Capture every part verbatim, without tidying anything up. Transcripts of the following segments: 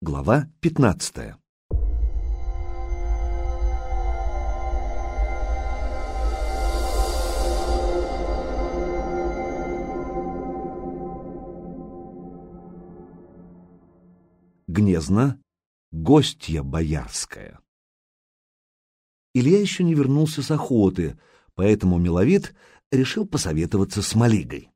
Глава пятнадцатая. Гнезно, гостья боярская. Илья еще не вернулся с охоты, поэтому миловид решил посоветоваться с Малигой.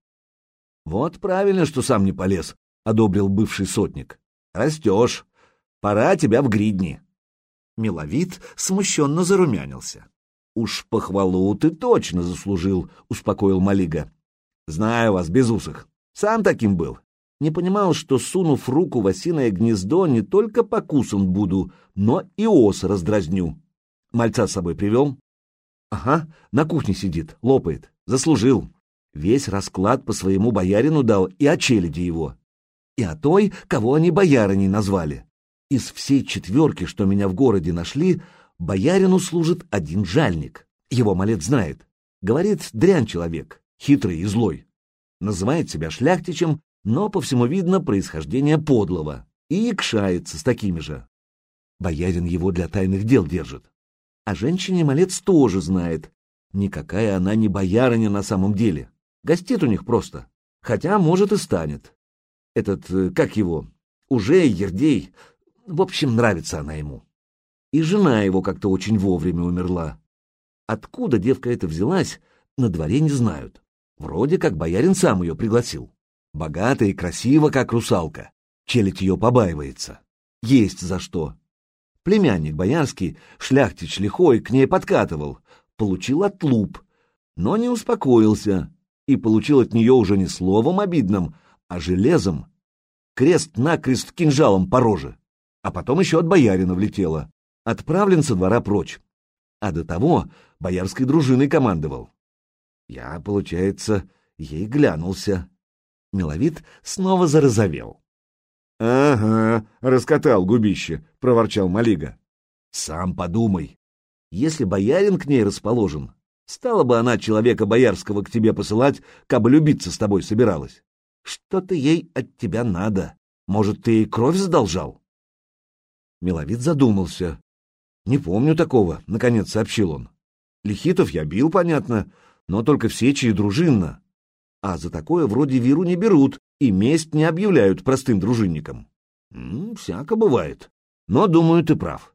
— Вот правильно, что сам не полез, — одобрил бывший сотник. — Растешь. Пора тебя в гридни. Миловид смущенно зарумянился. — Уж похвалу ты точно заслужил, — успокоил Малига. — Знаю вас, безусых. Сам таким был. Не понимал, что, сунув руку в осиное гнездо, не только покусан буду, но и ос раздразню. Мальца с собой привел? Ага, на кухне сидит, лопает. Заслужил. Весь расклад по своему боярину дал и о челяди его. И о той, кого они боярыней назвали. Из всей четверки, что меня в городе нашли, боярину служит один жальник. Его малец знает. Говорит, дрянь человек, хитрый и злой. Называет себя шляхтичем, но по всему видно происхождение подлого, и якшается с такими же. Боярин его для тайных дел держит. А женщине малец тоже знает. Никакая она не боярыня на самом деле. Гостит у них просто. Хотя, может, и станет. Этот, как его, уже Ердей. В общем, нравится она ему. И жена его как-то очень вовремя умерла. Откуда девка эта взялась, на дворе не знают. Вроде как боярин сам ее пригласил. Богата и красива, как русалка. Челядь ее побаивается. Есть за что. Племянник боярский, шляхтич лихой, к ней подкатывал. Получил отлуп, но не успокоился. И получил от нее уже не словом обидным, а железом. Крест-накрест кинжалом по роже. А потом еще от боярина влетело. Отправлен со двора прочь. А до того боярской дружиной командовал. Я, получается, ей глянулся. Миловид снова зарозовел. — Ага, раскатал губище, — проворчал Малига. — Сам подумай. Если боярин к ней расположен, стала бы она человека боярского к тебе посылать, кабы любиться с тобой собиралась. Что-то ей от тебя надо. Может, ты ей кровь задолжал? Миловид задумался. — Не помню такого, — наконец сообщил он. Лихитов я бил, понятно, но только в сече и дружинно. А за такое вроде виру не берут и месть не объявляют простым дружинникам. М-м, всяко бывает. Но, думаю, ты прав.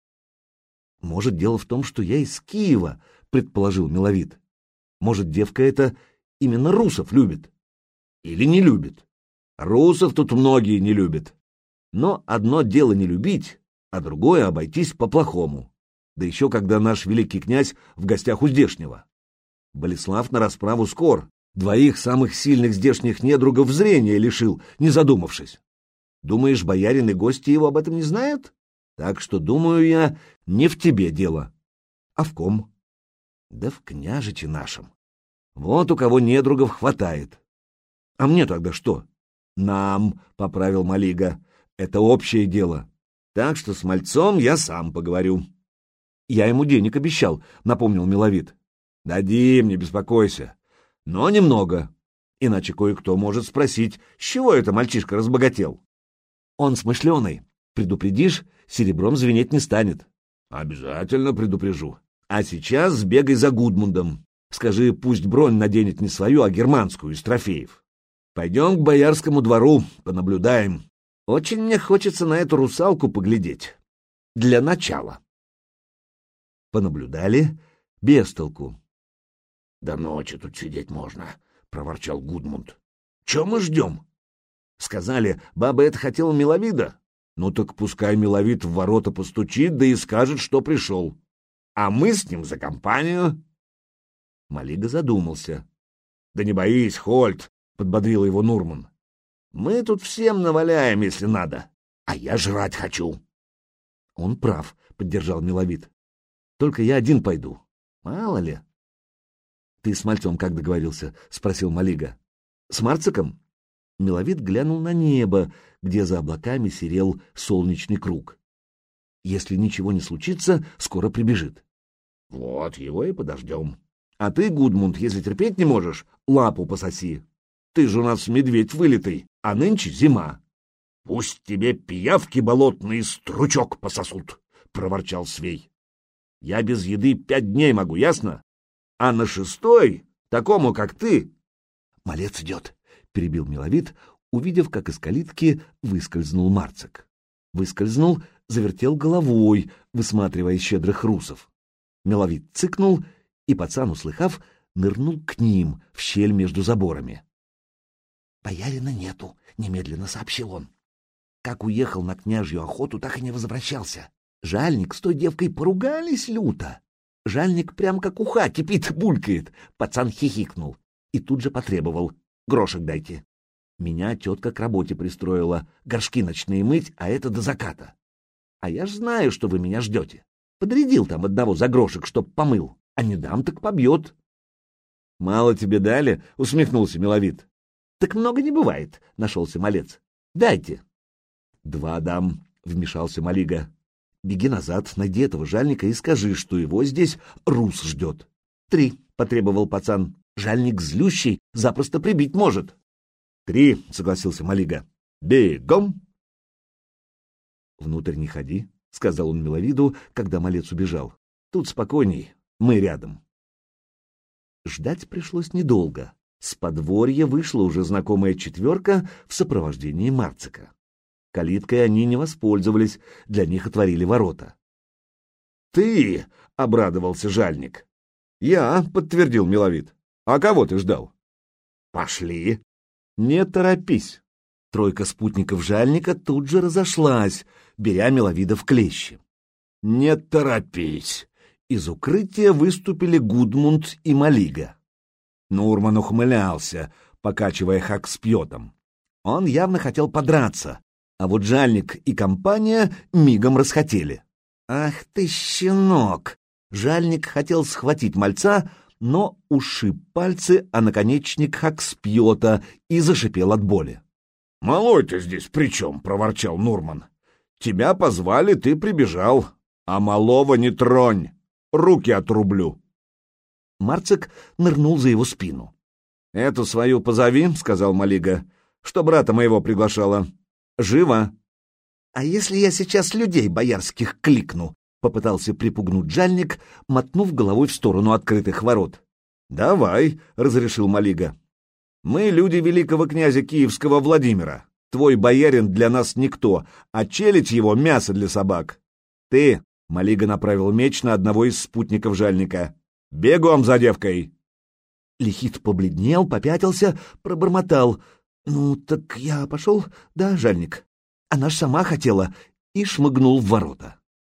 Может, дело в том, что я из Киева, предположил Миловид. Может, девка эта именно русов любит? Или не любит? Русов тут многие не любят. Но одно дело не любить, а другое обойтись по-плохому. Да еще когда наш великий князь в гостях у здешнего. Болеслав на расправу скор. Двоих самых сильных здешних недругов зрения лишил, не задумавшись. Думаешь, боярин и гости его об этом не знают? Так что, думаю я, не в тебе дело. А в ком? Да в княжиче нашем. Вот у кого недругов хватает. А мне тогда что? Нам, — поправил Малига, — это общее дело. Так что с мальцом я сам поговорю. Я ему денег обещал, — напомнил Миловид. Дадим, не беспокойся. Но немного, иначе кое-кто может спросить, с чего это мальчишка разбогател. Он смышленый, предупредишь, серебром звенеть не станет. Обязательно предупрежу. А сейчас сбегай за Гудмундом. Скажи, пусть бронь наденет не свою, а германскую, из трофеев. Пойдем к боярскому двору, понаблюдаем. Очень мне хочется на эту русалку поглядеть. Для начала. Понаблюдали, без толку. — До ночи тут сидеть можно, — проворчал Гудмунд. — Че мы ждем? Сказали, баба это хотела Миловида. Ну так пускай Миловид в ворота постучит, да и скажет, что пришел. А мы с ним за компанию. Малига задумался. — Да не боись, Хольд, — подбодрил его Нурман. — Мы тут всем наваляем, если надо. А я жрать хочу. — Он прав, — поддержал Миловид. — Только я один пойду. Мало ли. — Ты с мальцом как договорился? — спросил Малига. — С Марциком? Миловид глянул на небо, где за облаками серел солнечный круг. Если ничего не случится, скоро прибежит. — Вот его и подождем. А ты, Гудмунд, если терпеть не можешь, лапу пососи. Ты же у нас медведь вылитый, а нынче зима. Пусть тебе пиявки болотные стручок пососут, — проворчал Свей. Я без еды пять дней могу, ясно? А на шестой, такому, как ты... Малец идет, — перебил Миловид, увидев, как из калитки выскользнул Марцик. Выскользнул, завертел головой, высматривая щедрых русов. Миловид цыкнул, и пацан, услыхав, нырнул к ним в щель между заборами. — Боярина нету, — немедленно сообщил он. Как уехал на княжью охоту, так и не возвращался. Жальник с той девкой поругались люто. Жальник прям как уха кипит, булькает. Пацан хихикнул и тут же потребовал: грошек дайте. Меня тетка к работе пристроила, горшки ночные мыть, а это до заката. А я ж знаю, что вы меня ждете. Подрядил там одного за грошек, чтоб помыл, а не дам, так побьет. — Мало тебе дали? — усмехнулся Миловид. — Так много не бывает, — нашелся малец. — Дайте. — Два дам, — вмешался Малига. — Беги назад, найди этого жальника и скажи, что его здесь рус ждет. — Три, — потребовал пацан. — Жальник злющий, запросто прибить может. — Три, — согласился Малига. — Бегом! — Внутрь не ходи, — сказал он Миловиду, когда малец убежал. — Тут спокойней, мы рядом. Ждать пришлось недолго. С подворья вышла уже знакомая четверка в сопровождении Марцика. Калиткой они не воспользовались, для них отворили ворота. — Ты! — обрадовался жальник. — Я, — подтвердил Миловид. — А кого ты ждал? — Пошли. — Не торопись. Тройка спутников жальника тут же разошлась, беря Миловида в клещи. — Не торопись. Из укрытия выступили Гудмунд и Малига. Нурман ухмылялся, покачивая хакспьетом. Он явно хотел подраться, а вот жальник и компания мигом расхотели. «Ах ты, щенок!» Жальник хотел схватить мальца, но ушиб пальцы о наконечник хакспьета и зашипел от боли. «Малой ты здесь при чем?» — проворчал Нурман. «Тебя позвали, ты прибежал, а малого не тронь, руки отрублю». Марцик нырнул за его спину. «Эту свою позови», — сказал Малига, — «что брата моего приглашала. Живо!» «А если я сейчас людей боярских кликну?» — попытался припугнуть жальник, мотнув головой в сторону открытых ворот. «Давай», — разрешил Малига. «Мы люди великого князя Киевского Владимира. Твой боярин для нас никто, а челядь его — мясо для собак. Ты», — Малига направил меч на одного из спутников жальника, — «бегом за девкой!» Лихит побледнел, попятился, пробормотал: «Ну, так я пошел, да, жальник? Она ж сама хотела», и шмыгнул в ворота.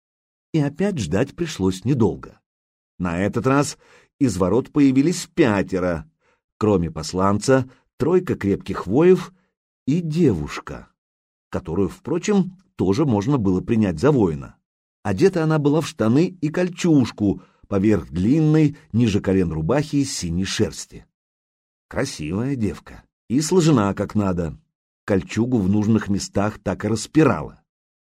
И опять ждать пришлось недолго. На этот раз из ворот появились пятеро, кроме посланца, тройка крепких воев и девушка, которую, впрочем, тоже можно было принять за воина. Одета она была в штаны и кольчужку, поверх длинной, ниже колен рубахи из синей шерсти. Красивая девка и сложена как надо. Кольчугу в нужных местах так и распирала.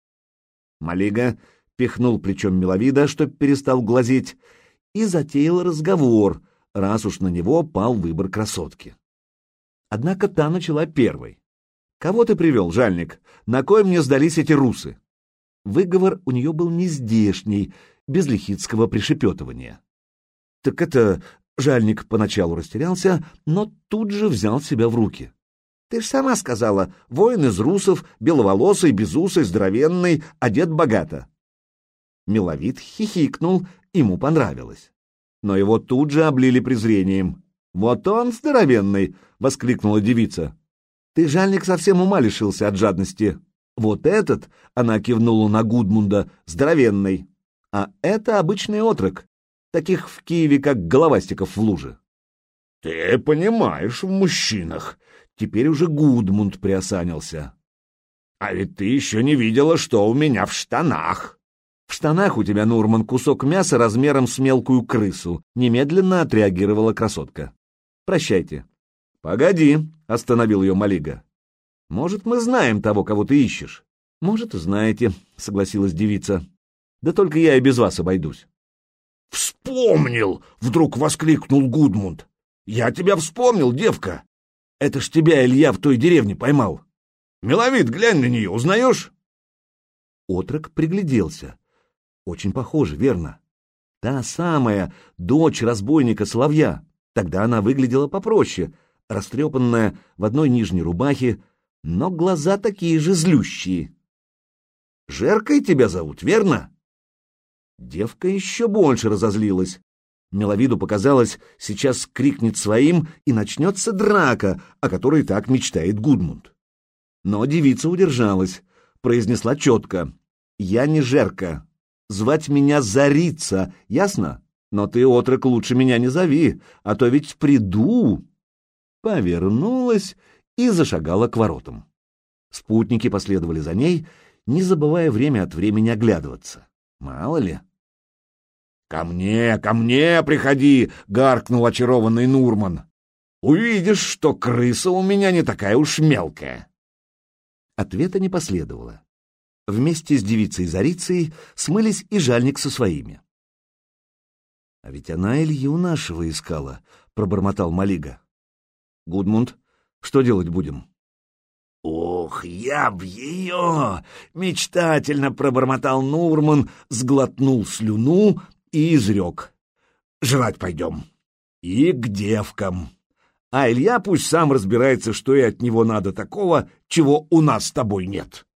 Малига пихнул плечом Миловида, чтоб перестал глазеть, и затеял разговор, раз уж на него пал выбор красотки. Однако та начала первой. «Кого ты привел, жальник? На кой мне сдались эти русы?» Выговор у нее был нездешний, без лихитского пришепетывания. «Так это...» — жальник поначалу растерялся, но тут же взял себя в руки. «Ты ж сама сказала, воин из русов, беловолосый, безусый, здоровенный, одет богато». Миловид хихикнул, ему понравилось. Но его тут же облили презрением. «Вот он здоровенный!» — воскликнула девица. «Ты, жальник, совсем ума лишился от жадности. Вот этот, — она кивнула на Гудмунда, — здоровенный, а это обычный отрок, таких в Киеве, как головастиков в луже». «Ты понимаешь в мужчинах!» Теперь уже Гудмунд приосанился. «А ведь ты еще не видела, что у меня в штанах!» «В штанах у тебя, Нурман, кусок мяса размером с мелкую крысу», — немедленно отреагировала красотка. «Прощайте». «Погоди», — остановил ее Малига. «Может, мы знаем того, кого ты ищешь?» «Может, и знаете», — согласилась девица. «Да только я и без вас обойдусь». «Вспомнил!» — вдруг воскликнул Гудмунд. «Я тебя вспомнил, девка! Это ж тебя Илья в той деревне поймал. Миловид, глянь на нее, узнаешь?» Отрок пригляделся. Очень похоже, верно. Та самая дочь разбойника Соловья. Тогда она выглядела попроще, растрепанная в одной нижней рубахе, но глаза такие же злющие. «Жеркой тебя зовут, верно?» Девка еще больше разозлилась. Миловиду показалось, сейчас крикнет своим, и начнется драка, о которой так мечтает Гудмунд. Но девица удержалась, произнесла четко: «Я не Жерка. Звать меня Зарица, ясно? Но ты, отрок, лучше меня не зови, а то ведь приду». Повернулась и зашагала к воротам. Спутники последовали за ней, не забывая время от времени оглядываться. Мало ли. «Ко мне, ко мне приходи!» — гаркнул очарованный Нурман. «Увидишь, что крыса у меня не такая уж мелкая». Ответа не последовало. Вместе с девицей Зарицей смылись и жальник со своими. «А ведь она Илью нашего искала», — пробормотал Малига. «Гудмунд, что делать будем?» «Ох, я б ее!» — мечтательно пробормотал Нурман, сглотнул слюну и изрек: «Жрать пойдем. И к девкам. А Илья пусть сам разбирается, что и от него надо такого, чего у нас с тобой нет».